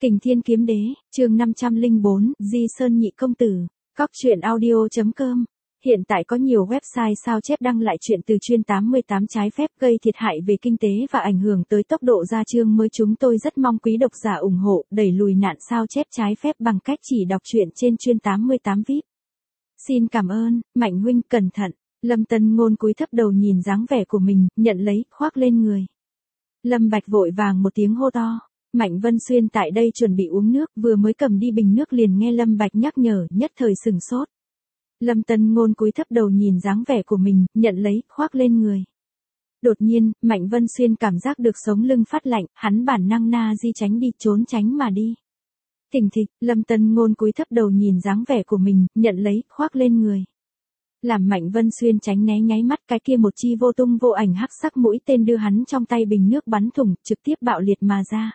Kình Thiên Kiếm Đế, chương 504, Di Sơn Nhị Công Tử, Cóc truyện audio.com. Hiện tại có nhiều website sao chép đăng lại chuyện từ chuyên 88 trái phép gây thiệt hại về kinh tế và ảnh hưởng tới tốc độ ra chương mới. Chúng tôi rất mong quý độc giả ủng hộ, đẩy lùi nạn sao chép trái phép bằng cách chỉ đọc truyện trên chuyên 88 VIP. Xin cảm ơn, Mạnh huynh cẩn thận. Lâm Tân Ngôn cúi thấp đầu nhìn dáng vẻ của mình, nhận lấy, khoác lên người. Lâm Bạch vội vàng một tiếng hô to. Mạnh Vân Xuyên tại đây chuẩn bị uống nước, vừa mới cầm đi bình nước liền nghe Lâm Bạch nhắc nhở, nhất thời sừng sốt. Lâm Tân Ngôn cúi thấp đầu nhìn dáng vẻ của mình, nhận lấy, khoác lên người. Đột nhiên, Mạnh Vân Xuyên cảm giác được sống lưng phát lạnh, hắn bản năng na di tránh đi, trốn tránh mà đi. Thình thịch, Lâm Tân Ngôn cúi thấp đầu nhìn dáng vẻ của mình, nhận lấy, khoác lên người. Làm Mạnh Vân Xuyên tránh né nháy mắt, cái kia một chi vô tung vô ảnh hắc sắc mũi tên đưa hắn trong tay bình nước bắn thủng, trực tiếp bạo liệt mà ra.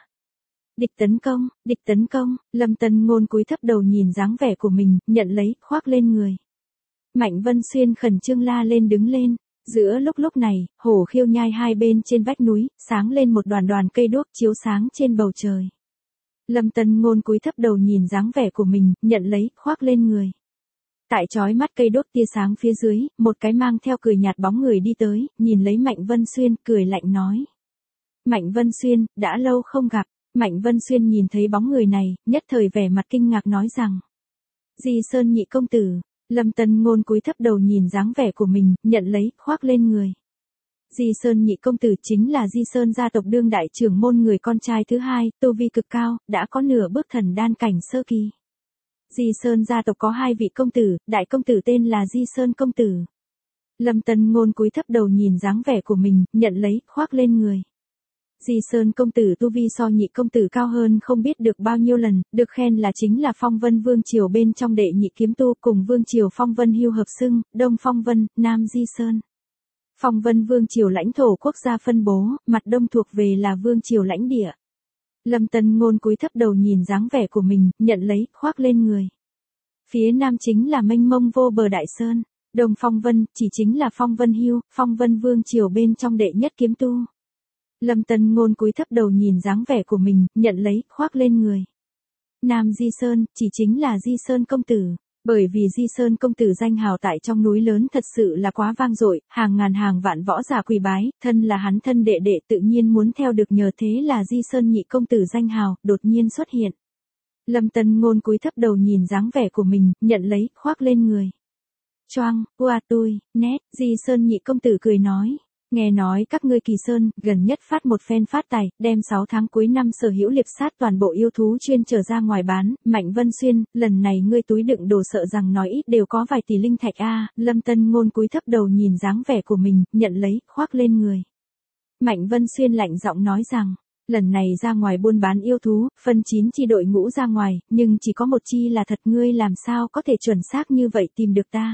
Địch tấn công, Lâm Tân Ngôn cúi thấp đầu nhìn dáng vẻ của mình, nhận lấy, khoác lên người. Mạnh Vân Xuyên khẩn trương la lên đứng lên, giữa lúc này, Hổ Khiêu Nhai hai bên trên vách núi, sáng lên một đoàn cây đuốc chiếu sáng trên bầu trời. Lâm Tân Ngôn cúi thấp đầu nhìn dáng vẻ của mình, nhận lấy, khoác lên người. Tại chói mắt cây đuốc tia sáng phía dưới, một cái mang theo cười nhạt bóng người đi tới, nhìn lấy Mạnh Vân Xuyên, cười lạnh nói. Mạnh Vân Xuyên, đã lâu không gặp. Mạnh Vân Xuyên nhìn thấy bóng người này, nhất thời vẻ mặt kinh ngạc nói rằng. Di Sơn Nhị Công Tử. Lâm Tân Ngôn cúi thấp đầu nhìn dáng vẻ của mình, nhận lấy, khoác lên người. Di Sơn Nhị Công Tử chính là Di Sơn gia tộc đương đại trưởng môn người con trai thứ hai, tu vi cực cao, đã có nửa bước thần đan cảnh sơ kỳ. Di Sơn gia tộc có hai vị công tử, đại công tử tên là Di Sơn Công Tử. Lâm Tân Ngôn cúi thấp đầu nhìn dáng vẻ của mình, nhận lấy, khoác lên người. Di Sơn Công Tử tu vi so Nhị Công Tử cao hơn không biết được bao nhiêu lần, được khen là chính là Phong Vân Vương Triều bên trong đệ nhị kiếm tu, cùng Vương Triều Phong Vân hưu hợp xưng, Đông Phong Vân, Nam Di Sơn. Phong Vân Vương Triều lãnh thổ quốc gia phân bố, mặt đông thuộc về là Vương Triều lãnh địa. Lâm Tân Ngôn cúi thấp đầu nhìn dáng vẻ của mình, nhận lấy, khoác lên người. Phía nam chính là mênh mông vô bờ Đại Sơn, Đông Phong Vân, chỉ chính là Phong Vân hưu, Phong Vân Vương Triều bên trong đệ nhất kiếm tu. Lâm Tân Ngôn cúi thấp đầu nhìn dáng vẻ của mình, nhận lấy, khoác lên người. Nam Di Sơn, chỉ chính là Di Sơn Công Tử. Bởi vì Di Sơn Công Tử danh hào tại trong núi lớn thật sự là quá vang dội, hàng ngàn hàng vạn võ giả quỳ bái, thân là hắn thân đệ đệ tự nhiên muốn theo được, nhờ thế là Di Sơn Nhị Công Tử danh hào, đột nhiên xuất hiện. Lâm Tân Ngôn cúi thấp đầu nhìn dáng vẻ của mình, nhận lấy, khoác lên người. Choang, qua tôi, nét, Di Sơn Nhị Công Tử cười nói. Nghe nói các ngươi Kỳ Sơn, gần nhất phát một phen phát tài, đem 6 tháng cuối năm sở hữu liệp sát toàn bộ yêu thú chuyên trở ra ngoài bán, Mạnh Vân Xuyên, lần này ngươi túi đựng đồ sợ rằng nói ít đều có vài tỷ linh thạch a. Lâm Tân Ngôn cúi thấp đầu nhìn dáng vẻ của mình, nhận lấy, khoác lên người. Mạnh Vân Xuyên lạnh giọng nói rằng, lần này ra ngoài buôn bán yêu thú, phân 9 chi đội ngũ ra ngoài, nhưng chỉ có một chi là thật, ngươi làm sao có thể chuẩn xác như vậy tìm được ta.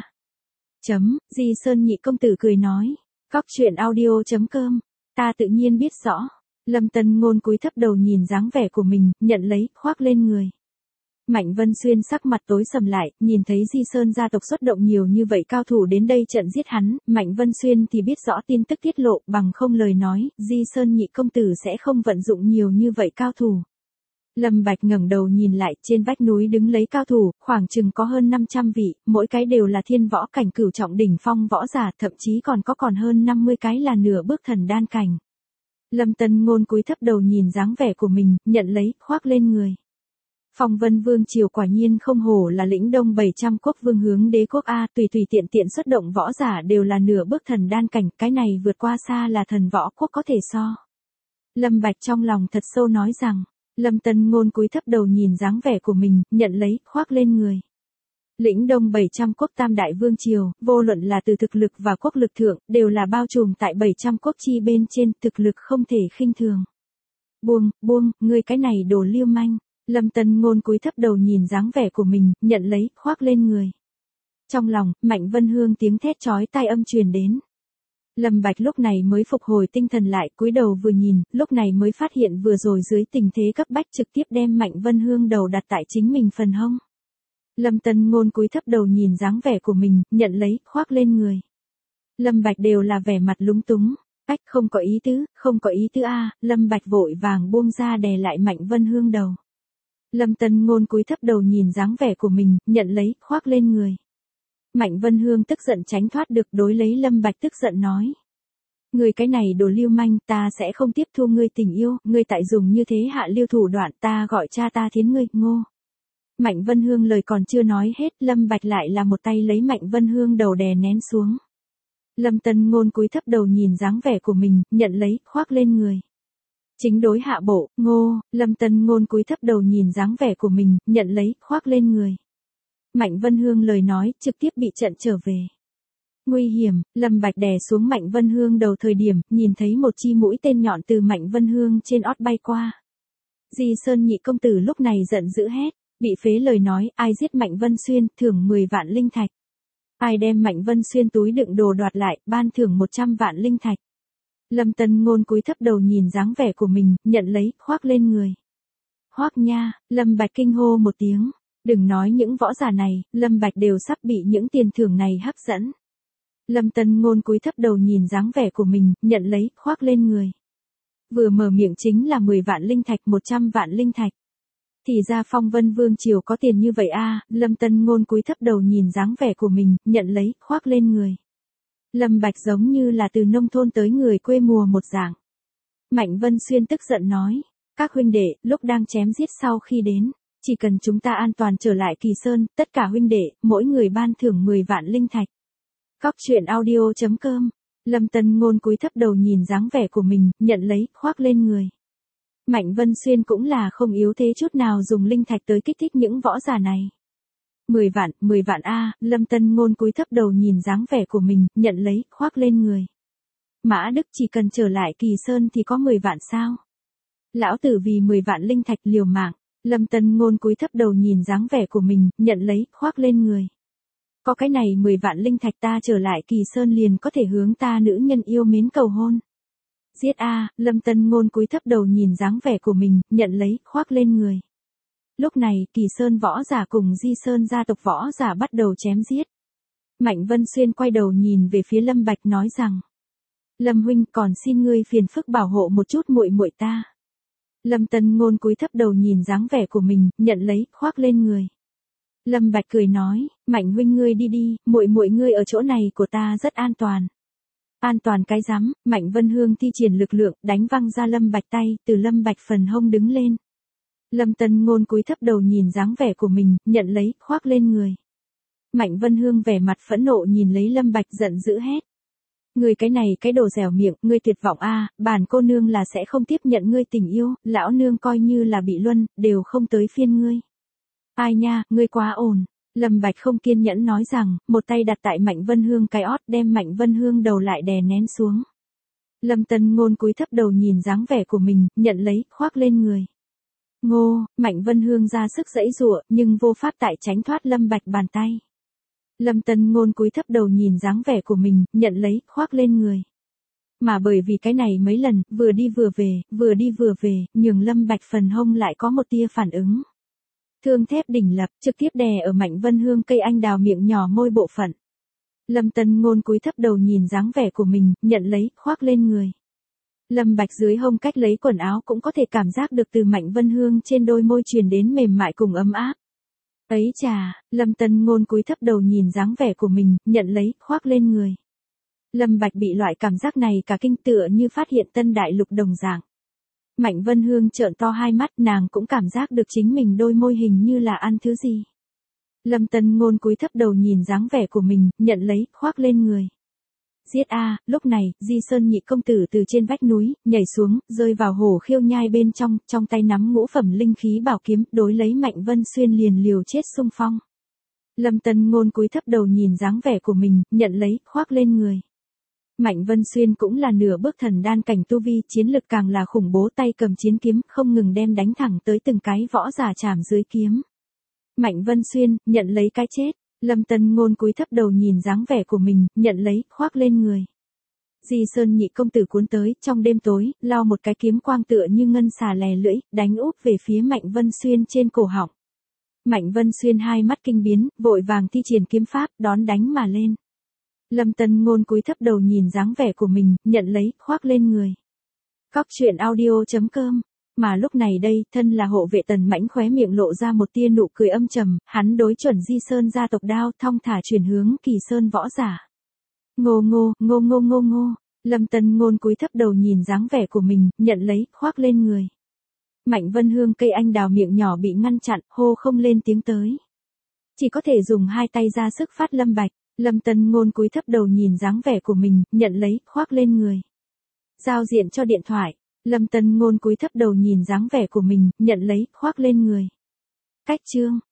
Di Sơn Nhị Công Tử cười nói. Cóc truyện audio.com, ta tự nhiên biết rõ. Lâm Tân Ngôn cúi thấp đầu nhìn dáng vẻ của mình, nhận lấy, khoác lên người. Mạnh Vân Xuyên sắc mặt tối sầm lại, nhìn thấy Di Sơn gia tộc xuất động nhiều như vậy cao thủ đến đây trận giết hắn, Mạnh Vân Xuyên thì biết rõ tin tức tiết lộ, bằng không lời nói, Di Sơn Nhị Công Tử sẽ không vận dụng nhiều như vậy cao thủ. Lâm Bạch ngẩng đầu nhìn lại, trên vách núi đứng lấy cao thủ, khoảng chừng có hơn 500 vị, mỗi cái đều là thiên võ cảnh cửu trọng đỉnh phong võ giả, thậm chí còn hơn 50 cái là nửa bước thần đan cảnh. Lâm Tân Ngôn cúi thấp đầu nhìn dáng vẻ của mình, nhận lấy, khoác lên người. Phong Vân Vương Triều quả nhiên không hổ là lĩnh đông 700 quốc vương hướng đế quốc a, tùy tiện xuất động võ giả đều là nửa bước thần đan cảnh, cái này vượt qua xa là thần võ quốc có thể so. Lâm Bạch trong lòng thật sâu nói rằng. Lâm Tân Ngôn cúi thấp đầu nhìn dáng vẻ của mình, nhận lấy, khoác lên người. Lĩnh đông 700 quốc tam đại vương triều, vô luận là từ thực lực và quốc lực thượng, đều là bao trùm tại 700 quốc chi bên trên, thực lực không thể khinh thường. Buông, ngươi cái này đồ liêu manh. Lâm Tân Ngôn cúi thấp đầu nhìn dáng vẻ của mình, nhận lấy, khoác lên người. Trong lòng, Mạnh Vân Hương tiếng thét chói tai âm truyền đến. Lâm Bạch lúc này mới phục hồi tinh thần lại, cúi đầu vừa nhìn, lúc này mới phát hiện vừa rồi dưới tình thế cấp bách trực tiếp đem Mạnh Vân Hương đầu đặt tại chính mình phần hông. Lâm Tân Ngôn cúi thấp đầu nhìn dáng vẻ của mình, nhận lấy, khoác lên người. Lâm Bạch đều là vẻ mặt lúng túng, không có ý tứ a. Lâm Bạch vội vàng buông ra đè lại Mạnh Vân Hương đầu. Lâm Tân Ngôn cúi thấp đầu nhìn dáng vẻ của mình, nhận lấy, khoác lên người. Mạnh Vân Hương tức giận tránh thoát được, đối lấy Lâm Bạch tức giận nói. Ngươi cái này đồ lưu manh, ta sẽ không tiếp thu ngươi tình yêu, ngươi tại dùng như thế hạ lưu thủ đoạn, ta gọi cha ta thiến ngươi, ngô. Mạnh Vân Hương lời còn chưa nói hết, Lâm Bạch lại là một tay lấy Mạnh Vân Hương đầu đè nén xuống. Lâm Tân Ngôn cúi thấp đầu nhìn dáng vẻ của mình, nhận lấy, khoác lên người. Chính đối hạ bộ, ngô, Lâm Tân Ngôn cúi thấp đầu nhìn dáng vẻ của mình, nhận lấy, khoác lên người. Mạnh Vân Hương lời nói, trực tiếp bị trận trở về. Nguy hiểm, Lâm Bạch đè xuống Mạnh Vân Hương đầu thời điểm, nhìn thấy một chi mũi tên nhọn từ Mạnh Vân Hương trên ót bay qua. Di Sơn nhị công tử lúc này giận dữ hét, bị phế lời nói, ai giết Mạnh Vân Xuyên, thưởng 10 vạn linh thạch. Ai đem Mạnh Vân Xuyên túi đựng đồ đoạt lại, ban thưởng 100 vạn linh thạch. Lâm Tân Ngôn cúi thấp đầu nhìn dáng vẻ của mình, nhận lấy, khoác lên người. Khoác nha, Lâm Bạch kinh hô một tiếng. Đừng nói những võ giả này, Lâm Bạch đều sắp bị những tiền thưởng này hấp dẫn. Lâm Tân Ngôn cúi thấp đầu nhìn dáng vẻ của mình, nhận lấy, khoác lên người. Vừa mở miệng chính là 10 vạn linh thạch, 100 vạn linh thạch. Thì ra Phong Vân Vương triều có tiền như vậy a, Lâm Tân Ngôn cúi thấp đầu nhìn dáng vẻ của mình, nhận lấy, khoác lên người. Lâm Bạch giống như là từ nông thôn tới người quê mùa một dạng. Mạnh Vân Xuyên tức giận nói, các huynh đệ, lúc đang chém giết sau khi đến, chỉ cần chúng ta an toàn trở lại Kỳ Sơn, tất cả huynh đệ, mỗi người ban thưởng 10 vạn linh thạch. Cóc truyện audio.com. Lâm Tân Ngôn cúi thấp đầu nhìn dáng vẻ của mình, nhận lấy, khoác lên người. Mạnh Vân Xuyên cũng là không yếu thế chút nào dùng linh thạch tới kích thích những võ giả này. 10 vạn a, Lâm Tân Ngôn cúi thấp đầu nhìn dáng vẻ của mình, nhận lấy, khoác lên người. Mã Đức chỉ cần trở lại Kỳ Sơn thì có 10 vạn sao? Lão tử vì 10 vạn linh thạch liều mạng. Lâm Tân Ngôn cúi thấp đầu nhìn dáng vẻ của mình, nhận lấy, khoác lên người. Có cái này 10 vạn linh thạch ta trở lại Kỳ Sơn liền có thể hướng ta nữ nhân yêu mến cầu hôn. Giết a, Lâm Tân Ngôn cúi thấp đầu nhìn dáng vẻ của mình, nhận lấy, khoác lên người. Lúc này, Kỳ Sơn võ giả cùng Di Sơn gia tộc võ giả bắt đầu chém giết. Mạnh Vân Xuyên quay đầu nhìn về phía Lâm Bạch nói rằng: "Lâm huynh, còn xin ngươi phiền phức bảo hộ một chút muội muội ta." Lâm Tân Ngôn cúi thấp đầu nhìn dáng vẻ của mình, nhận lấy, khoác lên người. Lâm Bạch cười nói: "Mạnh huynh ngươi đi đi, muội muội ngươi ở chỗ này của ta rất an toàn." An toàn cái rắm, Mạnh Vân Hương thi triển lực lượng, đánh văng ra Lâm Bạch tay, từ Lâm Bạch phần hông đứng lên. Lâm Tân Ngôn cúi thấp đầu nhìn dáng vẻ của mình, nhận lấy, khoác lên người. Mạnh Vân Hương vẻ mặt phẫn nộ nhìn lấy Lâm Bạch giận dữ hét: "Ngươi cái này cái đồ dẻo miệng, ngươi tuyệt vọng a, bản cô nương là sẽ không tiếp nhận ngươi tình yêu, lão nương coi như là bị luân, đều không tới phiên ngươi." "Ai nha, ngươi quá ồn." Lâm Bạch không kiên nhẫn nói rằng, một tay đặt tại Mạnh Vân Hương cái ót, đem Mạnh Vân Hương đầu lại đè nén xuống. Lâm Tân Ngôn cúi thấp đầu nhìn dáng vẻ của mình, nhận lấy, khoác lên người. Ngô, Mạnh Vân Hương ra sức giãy giụa, nhưng vô pháp tại tránh thoát Lâm Bạch bàn tay. Lâm Tân Ngôn cúi thấp đầu nhìn dáng vẻ của mình, nhận lấy, khoác lên người. Mà bởi vì cái này mấy lần, vừa đi vừa về, nhường Lâm Bạch phần hông lại có một tia phản ứng. Thương thép đỉnh lập, trực tiếp đè ở Mạnh Vân Hương cây anh đào miệng nhỏ môi bộ phận. Lâm Tân Ngôn cúi thấp đầu nhìn dáng vẻ của mình, nhận lấy, khoác lên người. Lâm Bạch dưới hông cách lấy quần áo cũng có thể cảm giác được từ Mạnh Vân Hương trên đôi môi truyền đến mềm mại cùng ấm áp. Ấy chà, Lâm Tân Ngôn cúi thấp đầu nhìn dáng vẻ của mình, nhận lấy, khoác lên người. Lâm Bạch bị loại cảm giác này cả kinh tựa như phát hiện tân đại lục đồng dạng. Mạnh Vân Hương trợn to hai mắt, nàng cũng cảm giác được chính mình đôi môi hình như là ăn thứ gì. Lâm Tân Ngôn cúi thấp đầu nhìn dáng vẻ của mình, nhận lấy, khoác lên người. Giết a, lúc này, Di Sơn nhị công tử từ trên vách núi, nhảy xuống, rơi vào hồ khiêu nhai bên trong tay nắm ngũ phẩm linh khí bảo kiếm, đối lấy Mạnh Vân Xuyên liền liều chết xung phong. Lâm Tân Ngôn cúi thấp đầu nhìn dáng vẻ của mình, nhận lấy, khoác lên người. Mạnh Vân Xuyên cũng là nửa bước thần đan cảnh tu vi, chiến lực càng là khủng bố, tay cầm chiến kiếm, không ngừng đem đánh thẳng tới từng cái võ giả chạm dưới kiếm. Mạnh Vân Xuyên, nhận lấy cái chết. Lâm Tân Ngôn cúi thấp đầu nhìn dáng vẻ của mình, nhận lấy, khoác lên người. Di Sơn nhị công tử cuốn tới, trong đêm tối, lao một cái kiếm quang tựa như ngân xà lè lưỡi, đánh úp về phía Mạnh Vân Xuyên trên cổ họng. Mạnh Vân Xuyên hai mắt kinh biến, vội vàng thi triển kiếm pháp, đón đánh mà lên. Lâm Tân Ngôn cúi thấp đầu nhìn dáng vẻ của mình, nhận lấy, khoác lên người. Cóc truyện audio.com Mà lúc này đây, thân là hộ vệ Tần Mãnh khóe miệng lộ ra một tia nụ cười âm trầm, hắn đối chuẩn Di Sơn gia tộc đao, thong thả chuyển hướng Kỳ Sơn võ giả. Ngô ngô, ngô ngô ngô ngô, Lâm Tân Ngôn cúi thấp đầu nhìn dáng vẻ của mình, nhận lấy, khoác lên người. Mạnh Vân Hương cây anh đào miệng nhỏ bị ngăn chặn, hô không lên tiếng tới. Chỉ có thể dùng hai tay ra sức phát Lâm Bạch. Lâm Tân Ngôn cúi thấp đầu nhìn dáng vẻ của mình, nhận lấy, khoác lên người. Giao diện cho điện thoại. Lâm Tân Ngôn cúi thấp đầu nhìn dáng vẻ của mình, nhận lấy, khoác lên người. Cách chương.